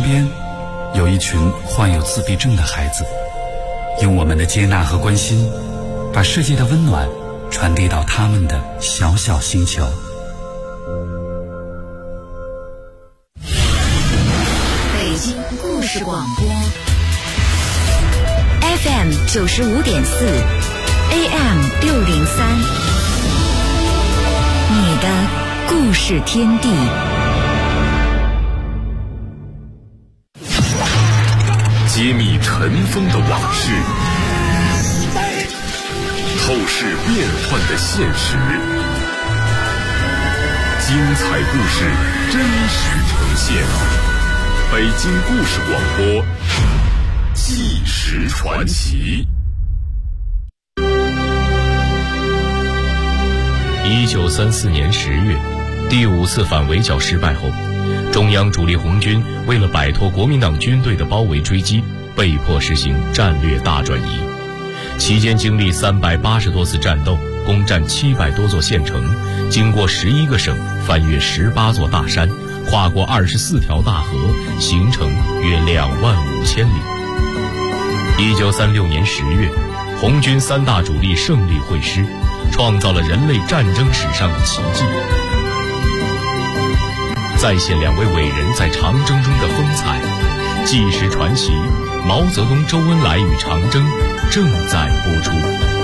边有一群患有自闭症的孩子，用我们的接纳和关心，把世界的温暖传递到他们的小小星球。 北京故事广播 FM 95.4 AM 603，你的故事天地。 揭秘尘封的往事，透视变幻的现实，精彩故事真实呈现。北京故事广播，纪实传奇。 1934年10月，第5次反围剿失败后，中央主力红军为了摆脱国民党军队的包围追击，被迫实行战略大转移。期间经历380多次战斗，攻占700多座县城，经过11个省，翻越18座大山，跨过24条大河，行程约25000里。1936年10月，红军3大主力胜利会师，创造了人类战争史上的奇迹。再现2位伟人在长征中的风采，纪实传奇毛泽东、周恩来与长征正在播出。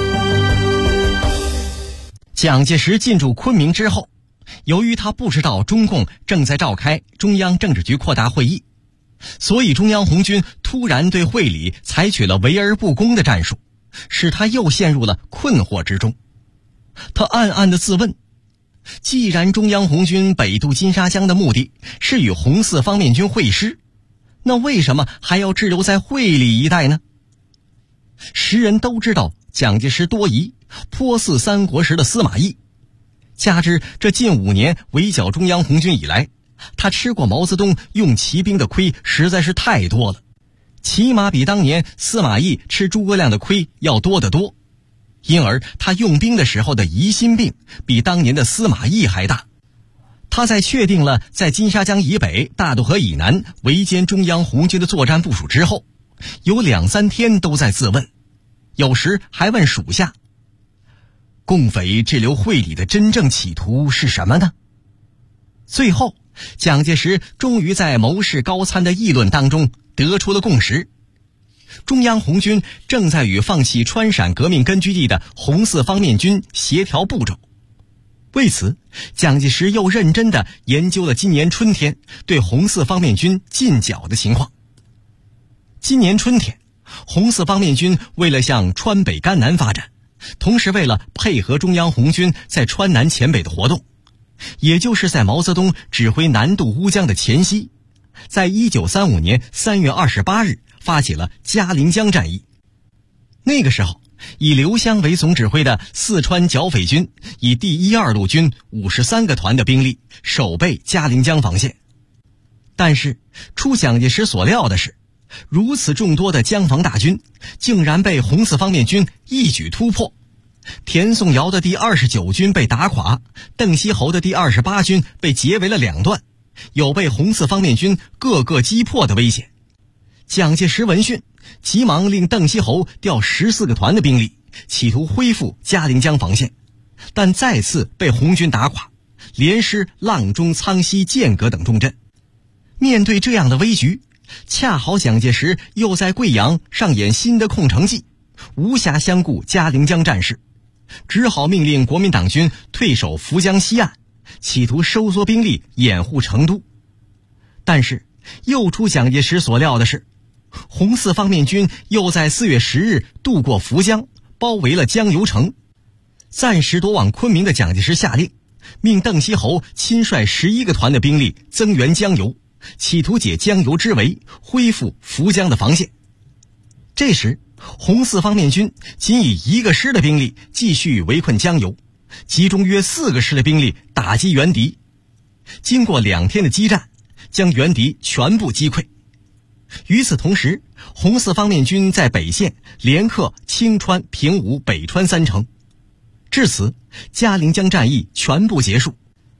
蒋介石进驻昆明之后，由于他不知道中共正在召开中央政治局扩大会议，所以中央红军突然对会理采取了围而不攻的战术，使他又陷入了困惑之中。他暗暗地自问，既然中央红军北渡金沙江的目的是与红四方面军会师，那为什么还要滞留在会理一带呢？时人都知道蒋介石多疑，颇似三国时的司马懿，加之这近5年围剿中央红军以来，他吃过毛泽东用骑兵的亏实在是太多了，起码比当年司马懿吃诸葛亮的亏要多得多，因而他用兵的时候的疑心病比当年的司马懿还大。他在确定了在金沙江以北、大渡河以南围歼中央红军的作战部署之后，有2-3天都在自问，有时还问属下，共匪滞留会理的真正企图是什么呢？最后蒋介石终于在谋士高参的议论当中得出了共识，中央红军正在与放弃川陕革命根据地的红四方面军协调步骤。为此，蒋介石又认真地研究了今年春天对红四方面军进剿的情况。今年春天，红四方面军为了向川北甘南发展，同时为了配合中央红军在川南黔北的活动，也就是在毛泽东指挥南渡乌江的前夕，在1935年3月28日发起了嘉陵江战役。那个时候，以刘湘为总指挥的四川剿匪军以第1-2路军53个团的兵力守备嘉陵江防线。但是出蒋介石所料的是，如此众多的江防大军竟然被红四方面军一举突破。田颂尧的第29军被打垮，邓锡侯的第28军被截为了2段，有被红四方面军各个击破的危险。蒋介石闻讯，急忙令邓锡侯调14个团的兵力，企图恢复嘉陵江防线，但再次被红军打垮，连失阆中、苍溪、剑阁等重镇。面对这样的危局，恰好蒋介石又在贵阳上演新的空城计，无暇相顾嘉陵江战事，只好命令国民党军退守涪江西岸，企图收缩兵力掩护成都。但是又出蒋介石所料的是，红四方面军又在4月10日渡过涪江，包围了江油城。暂时夺往昆明的蒋介石下令，命邓锡侯亲率11个团的兵力增援江油，企图解江油之围，恢复涪江的防线。这时红四方面军仅以1个师的兵力继续围困江油，集中约4个师的兵力打击援敌。经过2天的激战，将援敌全部击溃。与此同时，红四方面军在北线连克青川、平武、北川3城。至此，嘉陵江战役全部结束。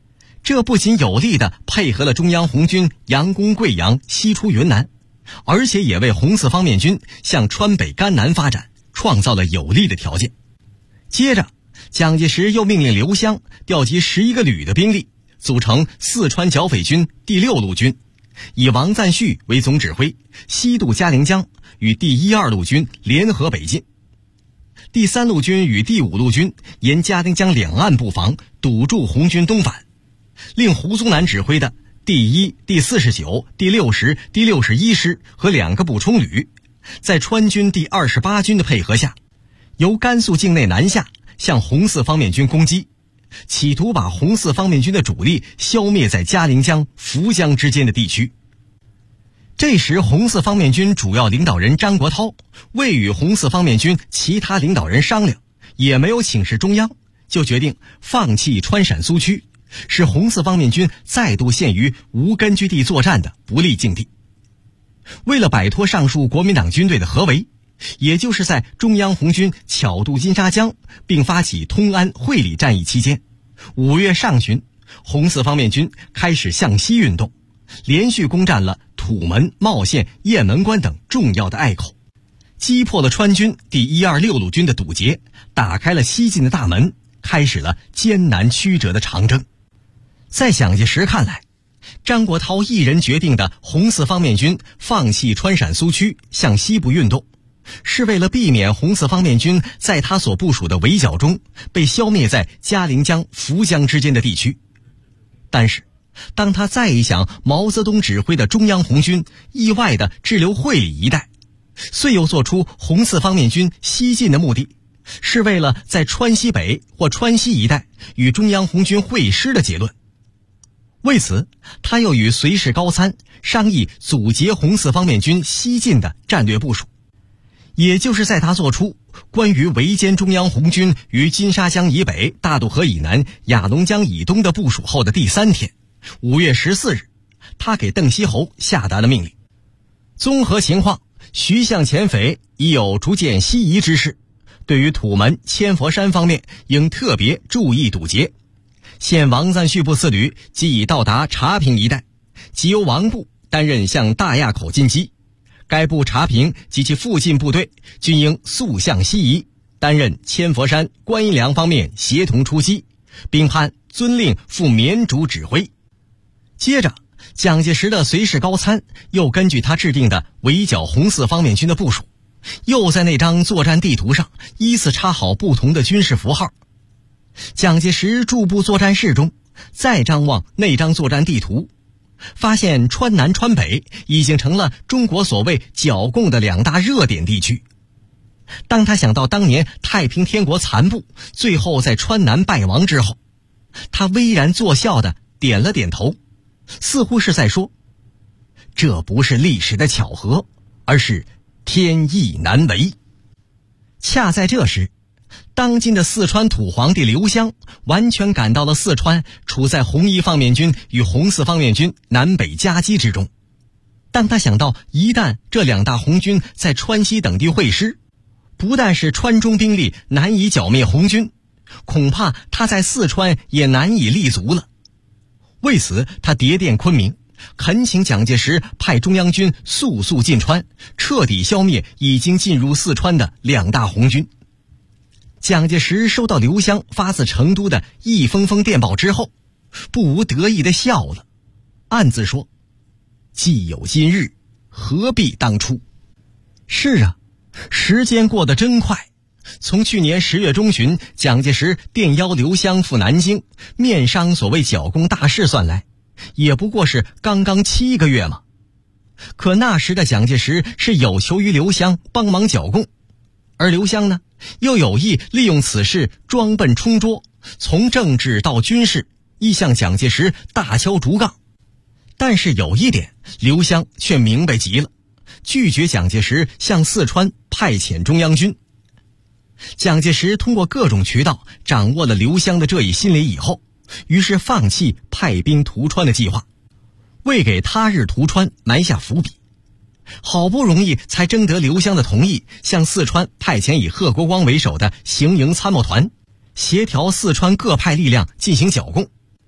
这不仅有力地配合了中央红军佯攻贵阳、西出云南，而且也为红四方面军向川北甘南发展创造了有利的条件。接着，蒋介石又命令刘湘调集11个旅的兵力，组成四川剿匪军第6路军，以王赞煦为总指挥，西渡嘉陵江，与第1、2路军联合北进。第3路军与第5路军沿嘉陵江两岸布防，堵住红军东返，令胡宗南指挥的第1、第49、第60、第61师和2个补充旅，在川军第28军的配合下，由甘肃境内南下，向红四方面军攻击，企图把红四方面军的主力消灭在嘉陵江、涪江之间的地区。这时，红四方面军主要领导人张国焘未与红四方面军其他领导人商量，也没有请示中央，就决定放弃川陕苏区，使红四方面军再度陷于无根据地作战的不利境地。为了摆脱上述国民党军队的合围，也就是在中央红军巧渡金沙江并发起通安、会理战役期间，5月上旬，红四方面军开始向西运动，连续攻占了土门、茂县、雁门关等重要的隘口，击破了川军第1、2、6路军的堵截，打开了西进的大门，开始了艰难曲折的长征。在蒋介石看来，张国焘一人决定的红四方面军放弃川陕苏区，向西部运动，是为了避免红四方面军在他所部署的围剿中被消灭在嘉陵江、涪江之间的地区。但是当他再一想毛泽东指挥的中央红军意外地滞留会理一带，遂又做出红四方面军西进的目的是为了在川西北或川西一带与中央红军会师的结论。为此，他又与随侍高参商议阻截红四方面军西进的战略部署。也就是在他做出关于围歼中央红军于金沙江以北、大渡河以南、雅砻江以东的部署后的第3天，5月14日，他给邓锡侯下达了命令：综合情况，徐向前匪已有逐渐西移之势，对于土门、千佛山方面应特别注意堵截。现王赞煦部次旅即已到达茶坪一带，即由王部担任向大垭口进击。该部茶坪及其附近部队均应速向西移，担任千佛山、观音梁方面协同出击，并判遵令赴绵竹指挥。接着，蒋介石的随侍高参又根据他制定的围剿红四方面军的部署，又在那张作战地图上依次插好不同的军事符号。蒋介石驻部作战室中再张望那张作战地图，发现川南、川北已经成了中国所谓剿共的2大热点地区。当他想到当年太平天国残部最后在川南败亡之后，他巍然作笑地点了点头，似乎是在说，这不是历史的巧合，而是天意难违。恰在这时，当今的四川土皇帝刘湘完全感到了四川处在红一方面军与红四方面军南北夹击之中。当他想到一旦这2大红军在川西等地会师，不但是川中兵力难以剿灭红军，恐怕他在四川也难以立足了。为此，他迭电昆明，恳请蒋介石派中央军速进川，彻底消灭已经进入四川的2大红军。蒋介石收到刘湘发自成都的一封封电报之后，不无得意地笑了，暗自说，既有今日，何必当初。是啊，时间过得真快。从去年10月中旬蒋介石电邀刘湘赴南京面商所谓剿共大事算来，也不过是刚刚7个月嘛。可那时的蒋介石是有求于刘湘帮忙剿共，而刘湘呢，又有意利用此事装笨充拙，从政治到军事亦向蒋介石大敲竹杠。但是有一点，刘湘却明白极了，拒绝蒋介石向四川派遣中央军。蒋介石通过各种渠道掌握了刘湘的这一心理以后，于是放弃派兵屠川的计划，为给他日屠川埋下伏笔。好不容易才征得刘湘的同意，向四川派遣以贺国光为首的行营参谋团，协调四川各派力量进行剿共。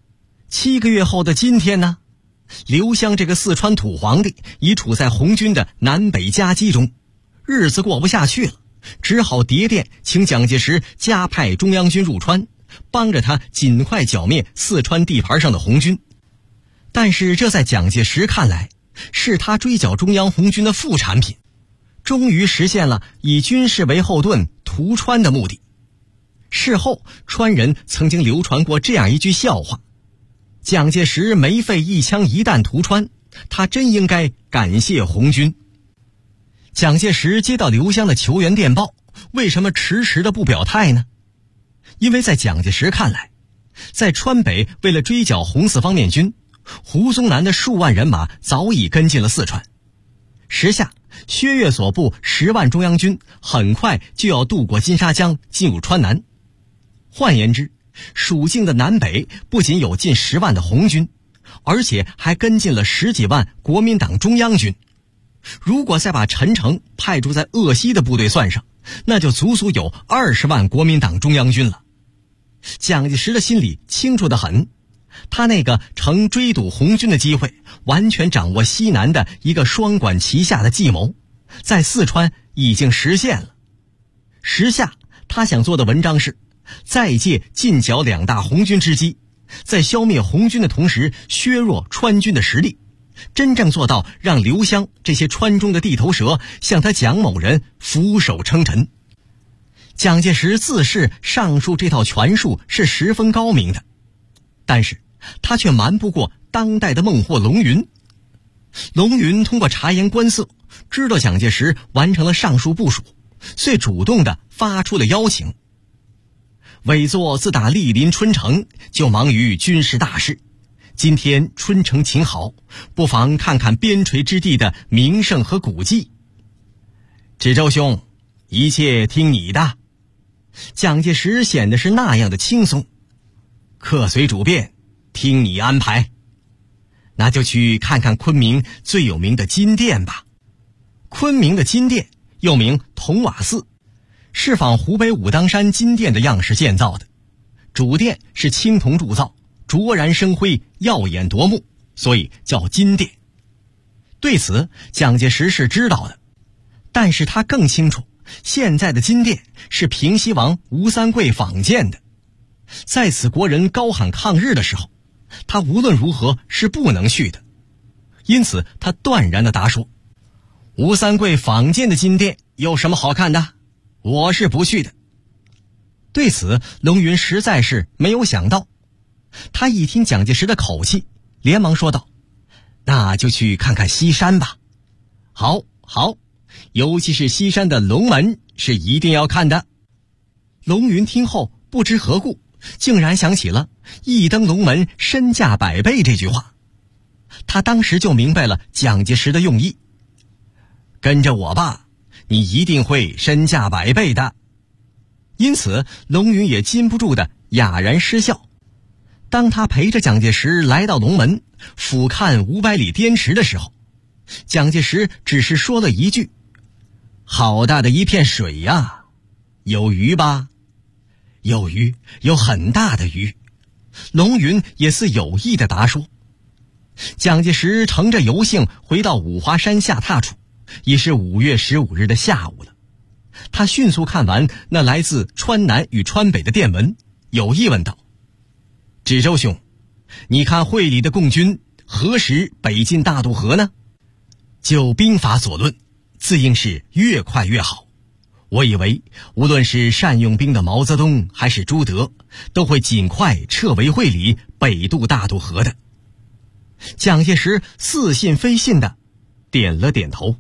7个月后的今天呢，刘湘这个四川土皇帝已处在红军的南北夹击中，日子过不下去了，只好谍电请蒋介石加派中央军入川，帮着他尽快剿灭四川地盘上的红军。但是这在蒋介石看来，是他追剿中央红军的副产品，终于实现了以军事为后盾屠川的目的。事后川人曾经流传过这样一句笑话：蒋介石没费一枪一弹屠川，他真应该感谢红军。蒋介石接到刘湘的求援电报，为什么迟迟的不表态呢？因为在蒋介石看来，在川北为了追剿红四方面军，胡宗南的数万人马早已跟进了四川。时下薛岳所部10万中央军很快就要渡过金沙江进入川南。换言之，蜀境的南北不仅有近10万的红军，而且还跟进了10几万国民党中央军。如果再把陈诚派驻在鄂西的部队算上，那就足足有20万国民党中央军了。蒋介石的心里清楚得很，他那个乘追堵红军的机会，完全掌握西南的一个双管齐下的计谋，在四川已经实现了。时下他想做的文章是再借进剿2大红军之机，在消灭红军的同时削弱川军的实力，真正做到让刘湘这些川中的地头蛇向他蒋某人俯首称臣。蒋介石自视上述这套权术是十分高明的，但是他却瞒不过当代的孟获龙云。龙云通过察言观色，知道蒋介石完成了上述部署，遂主动地发出了邀请。委座自打莅临春城，就忙于军事大事。今天春城晴好，不妨看看边陲之地的名胜和古迹。知州兄，一切听你的。蒋介石显得是那样的轻松。客随主便，听你安排。那就去看看昆明最有名的金殿吧。昆明的金殿又名铜瓦寺，是仿湖北武当山金殿的样式建造的，主殿是青铜铸造，灼然生辉，耀眼夺目，所以叫金殿。对此蒋介石是知道的，但是他更清楚现在的金殿是平西王吴三桂仿建的，在此国人高喊抗日的时候，他无论如何是不能去的。因此他断然地答说，吴三桂仿建的金殿有什么好看的？我是不去的。对此龙云实在是没有想到，他一听蒋介石的口气，连忙说道，那就去看看西山吧。好，尤其是西山的龙门是一定要看的。龙云听后不知何故，竟然想起了一登龙门身价100倍这句话。他当时就明白了蒋介石的用意，跟着我吧，你一定会身价100倍的。因此龙云也禁不住的哑然失笑。当他陪着蒋介石来到龙门，俯瞰500里滇池的时候，蒋介石只是说了一句，好大的一片水呀，有鱼吧？有鱼，有很大的鱼。龙云也似有意的答说。蒋介石乘着游幸回到五华山下榻处，已是5月15日的下午了。他迅速看完那来自川南与川北的电文，有意问道，知州兄，你看会里的共军何时北进大渡河呢？就兵法所论，自应是越快越好。我以为无论是善用兵的毛泽东还是朱德，都会尽快撤围会理，北渡大渡河的。蒋介石似信非信的点了点头。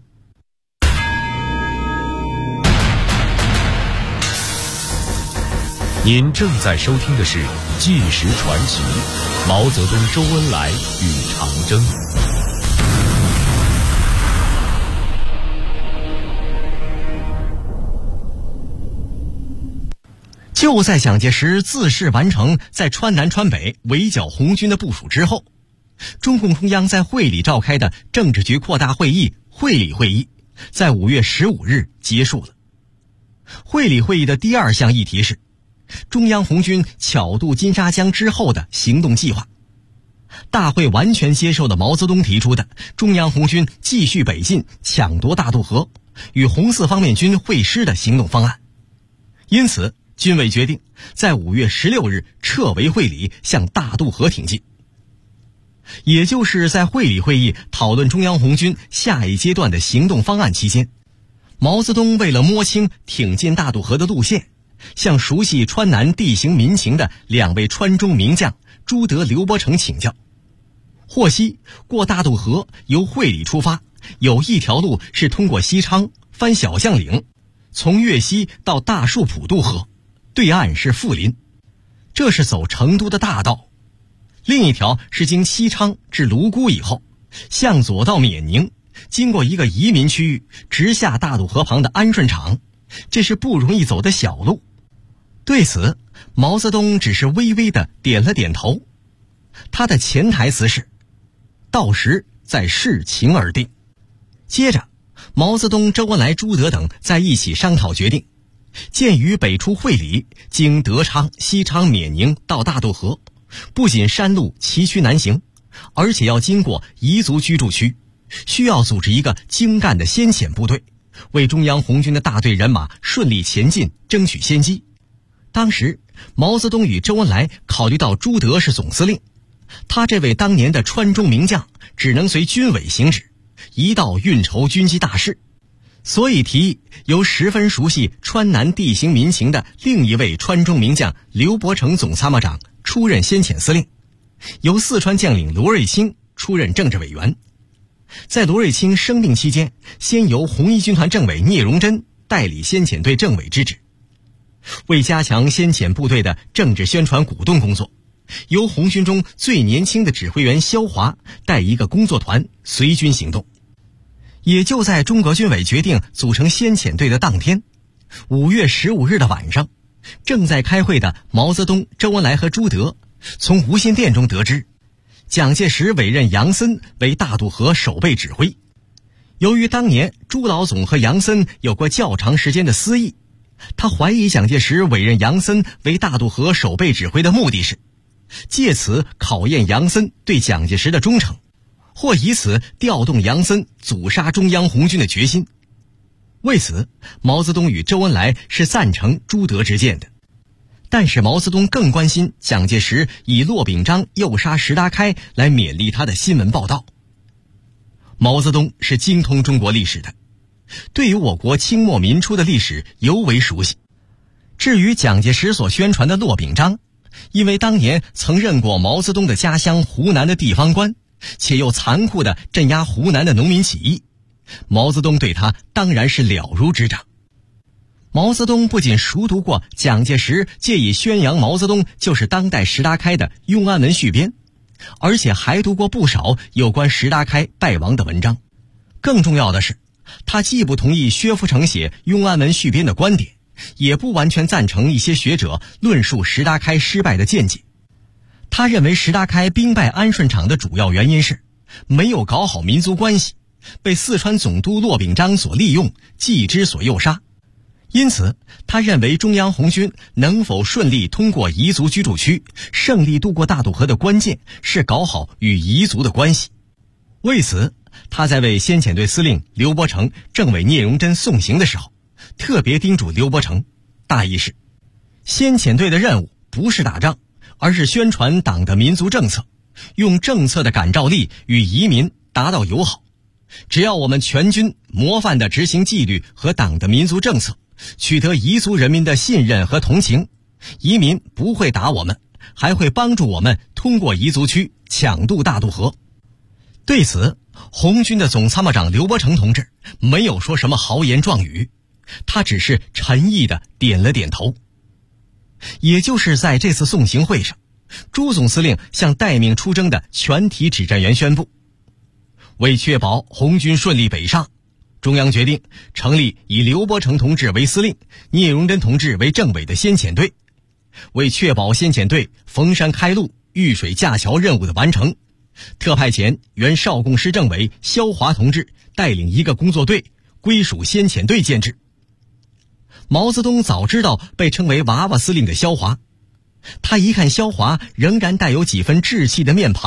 您正在收听的是《纪实传奇》，毛泽东、周恩来与长征。 就在蒋介石自誓完成在川南川北围剿红军的部署之后，中共中央在会理召开的政治局扩大会议会理会议在5月15日结束了。会理会议的第2项议题是中央红军巧渡金沙江之后的行动计划。 大会完全接受了毛泽东提出的中央红军继续北进抢夺大渡河，与红四方面军会师的行动方案。因此军委决定在5月16日撤围会理，向大渡河挺进。也就是在会理会议讨论中央红军下一阶段的行动方案期间，毛泽东为了摸清挺进大渡河的路线，向熟悉川南地形民情的2位川中名将朱德、刘伯承请教。获悉过大渡河由会理出发，有一条路是通过西昌翻小象岭，从岳西到大树浦渡河，对岸是富林，这是走成都的大道。另一条是经西昌至泸沽以后，向左到冕宁，经过一个移民区域，直下大渡河旁的安顺场，这是不容易走的小路。对此，毛泽东只是微微地点了点头。他的潜台词是：到时再视情而定。接着，毛泽东、周恩来、朱德等在一起商讨决定，鉴于北出会理，经德昌、西昌、冕宁到大渡河，不仅山路崎岖难行，而且要经过彝族居住区，需要组织一个精干的先遣部队，为中央红军的大队人马顺利前进争取先机。当时毛泽东与周恩来考虑到朱德是总司令，他这位当年的川中名将只能随军委行止，一道运筹军机大事，所以提议由十分熟悉川南地形民情的另一位川中名将刘伯承总参谋长出任先遣司令，由四川将领罗瑞卿出任政治委员。在罗瑞卿生病期间，先由红一军团政委聂荣臻代理先遣队政委之职。为加强先遣部队的政治宣传鼓动工作，由红军中最年轻的指挥员萧华带一个工作团随军行动。也就在中国军委决定组成先遣队的当天，5月15日的晚上，正在开会的毛泽东、周恩来和朱德从无线电中得知，蒋介石委任杨森为大渡河守备指挥。由于当年朱老总和杨森有过较长时间的私议，他怀疑蒋介石委任杨森为大渡河守备指挥的目的是借此考验杨森对蒋介石的忠诚，或以此调动杨森阻杀中央红军的决心。为此，毛泽东与周恩来是赞成朱德之见的。但是毛泽东更关心蒋介石以骆秉章诱杀石达开来勉励他的新闻报道。毛泽东是精通中国历史的，对于我国清末民初的历史尤为熟悉。至于蒋介石所宣传的骆秉章，因为当年曾任过毛泽东的家乡湖南的地方官，且又残酷地镇压湖南的农民起义，毛泽东对他当然是了如指掌。毛泽东不仅熟读过蒋介石借以宣扬毛泽东就是当代石达开的《雍安文续编》，而且还读过不少有关石达开败亡的文章。更重要的是，他既不同意薛福成写《雍安文续编》的观点，也不完全赞成一些学者论述石达开失败的见解。他认为石达开兵败安顺场的主要原因是没有搞好民族关系，被四川总督骆秉章所利用，继之所诱杀。因此他认为中央红军能否顺利通过彝族居住区，胜利渡过大渡河的关键是搞好与彝族的关系。为此，他在为先遣队司令刘伯承、政委聂荣臻送行的时候，特别叮嘱刘伯承，大意是先遣队的任务不是打仗，而是宣传党的民族政策，用政策的感召力与移民达到友好。只要我们全军模范地执行纪律和党的民族政策，取得彝族人民的信任和同情，移民不会打我们，还会帮助我们通过彝族区抢渡大渡河。对此，红军的总参谋长刘伯承同志没有说什么豪言壮语，他只是沉意地点了点头。也就是在这次送行会上，朱总司令向待命出征的全体指战员宣布，为确保红军顺利北上，中央决定成立以刘伯承同志为司令、聂荣臻同志为政委的先遣队。为确保先遣队逢山开路、遇水架桥任务的完成，特派遣原少共师政委萧华同志带领一个工作队，归属先遣队建制。毛泽东早知道被称为娃娃司令的萧华，他一看萧华仍然带有几分稚气的面庞，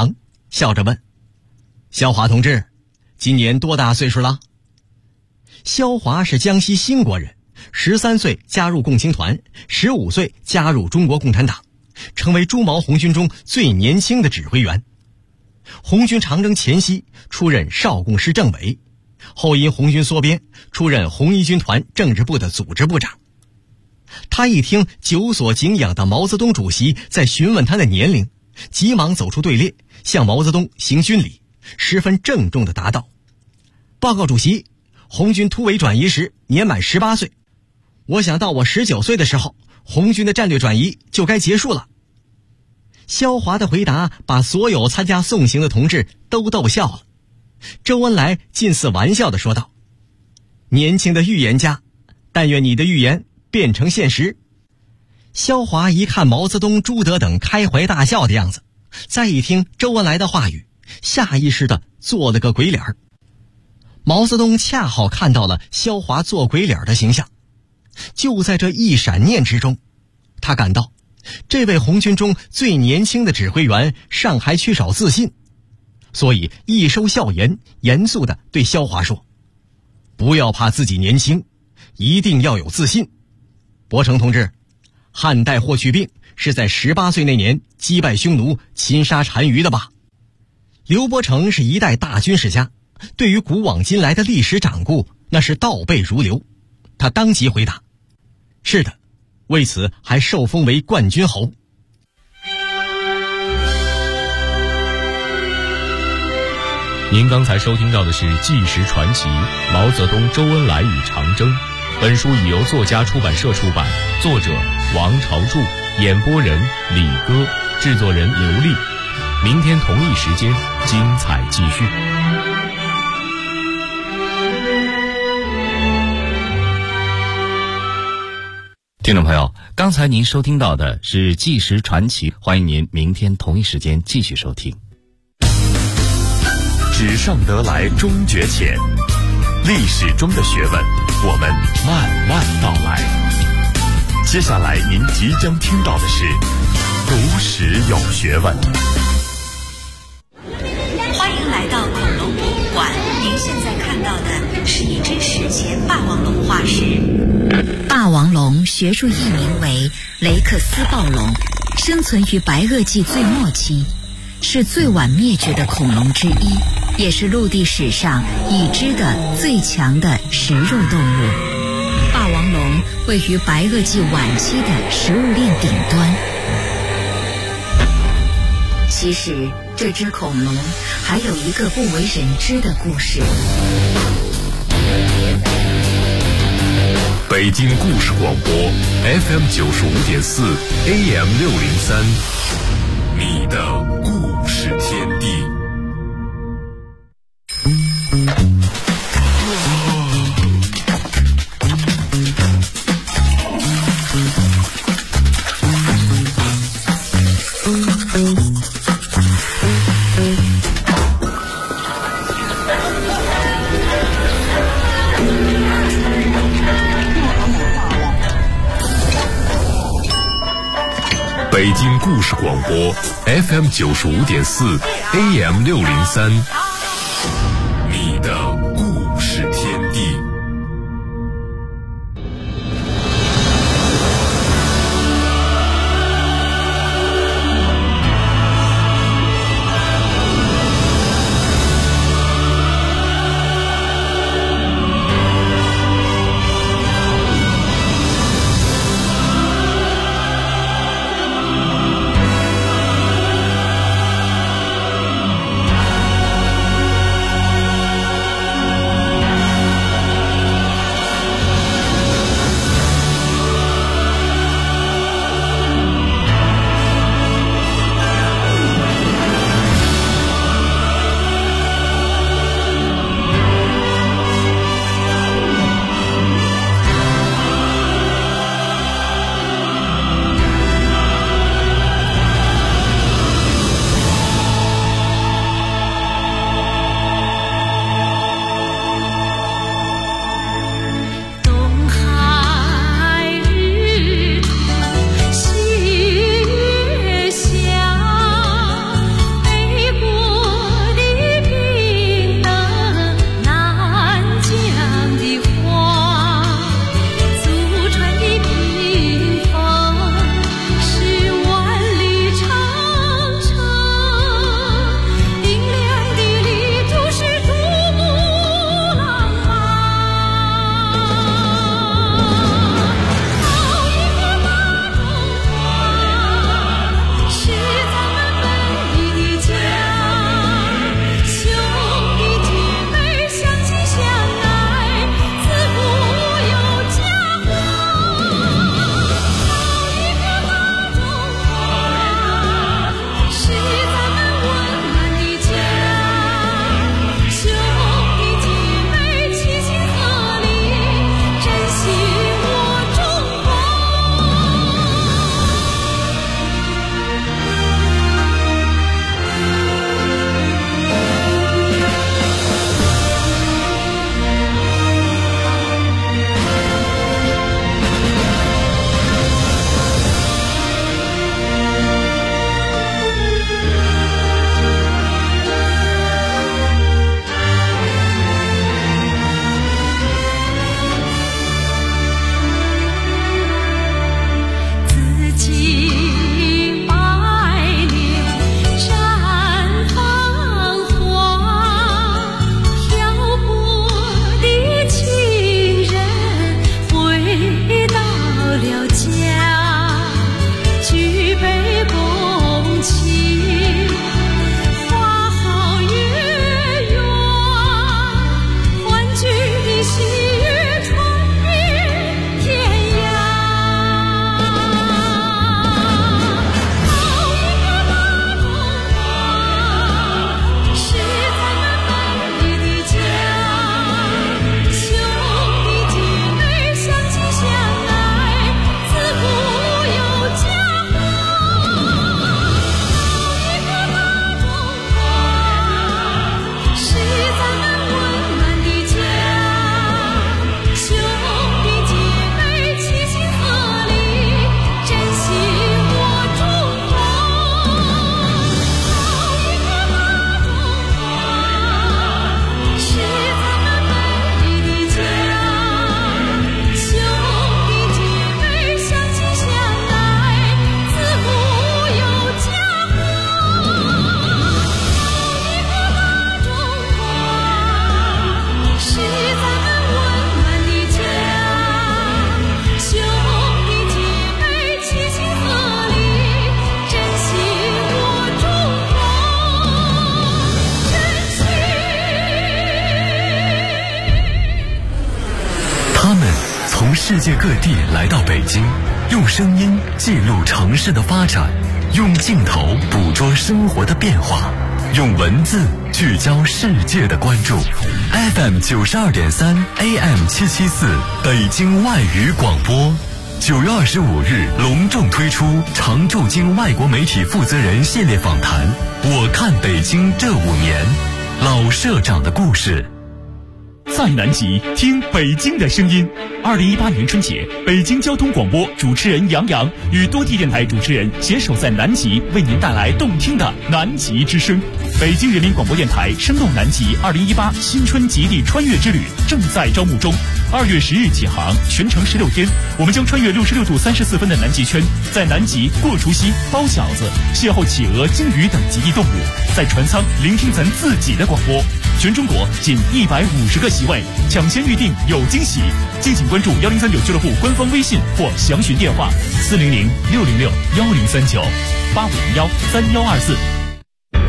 笑着问：“萧华同志，今年多大岁数了？”萧华是江西兴国人，13岁加入共青团，15岁加入中国共产党，成为朱毛红军中最年轻的指挥员。红军长征前夕出任少共师政委，后因红军缩编出任红一军团政治部的组织部长。他一听久所敬仰的毛泽东主席在询问他的年龄，急忙走出队列，向毛泽东行军礼，十分郑重地答道：“报告主席，红军突围转移时年满18岁，我想到我19岁的时候，红军的战略转移就该结束了。”萧华的回答把所有参加送行的同志都逗笑了。周恩来近似玩笑地说道：“年轻的预言家，但愿你的预言变成现实。”萧华一看毛泽东、朱德等开怀大笑的样子，再一听周恩来的话语，下意识地做了个鬼脸。毛泽东恰好看到了萧华做鬼脸的形象，就在这一闪念之中，他感到这位红军中最年轻的指挥员尚还缺少自信，所以一收笑颜，严肃地对萧华说：“不要怕自己年轻，一定要有自信。伯承同志，汉代霍去病是在18岁那年击败匈奴，擒杀单于的吧？”刘伯承是一代大军事家，对于古往今来的历史掌故那是倒背如流。他当即回答：“是的，为此还受封为冠军侯。” 您刚才收听到的是《纪实传奇：毛泽东、周恩来与长征》。本书已由作家出版社出版，作者王朝柱，演播人李歌，制作人刘丽。明天同一时间，精彩继续。 听众朋友，刚才您收听到的是《纪实传奇》，欢迎您明天同一时间继续收听。 纸上得来终觉浅，历史中的学问，我们慢慢道来。接下来您即将听到的是读史有学问。 欢迎来到恐龙博物馆，您现在看到的是一只史前霸王龙化石。霸王龙学术译名为雷克斯暴龙，生存于白垩纪最末期，是最晚灭绝的恐龙之一，也是陆地史上已知的最强的食肉动物。霸王龙位于白垩纪晚期的食物链顶端。其实这只恐龙还有一个不为人知的故事。 北京故事广播 FM 95.4 AM 603，你的故事天地。北京故事广播 FM 95.4 AM 603，你的故事天地。 世界各地来到北京，用声音记录城市的发展，用镜头捕捉生活的变化，用文字聚焦世界的关注。FM 92.3 AM 774北京外语广播，9月25日隆重推出常驻京外国媒体负责人系列访谈。我看北京这5年，老社长的故事。 在南极听北京的声音。2018年春节，北京交通广播主持人杨洋与多地电台主持人携手在南极，为您带来动听的南极之声。北京人民广播电台声动南极2018新春极地穿越之旅正在招募中，2月10日起航，全程16天，我们将穿越66度34分的南极圈，在南极过除夕、包饺子，邂逅企鹅、鲸鱼等极地动物，在船舱聆听咱自己的广播。全中国仅150个席位，抢先预定有惊喜，敬请关注1039俱乐部官方微信或详询电话400-606-1039 8501-3124。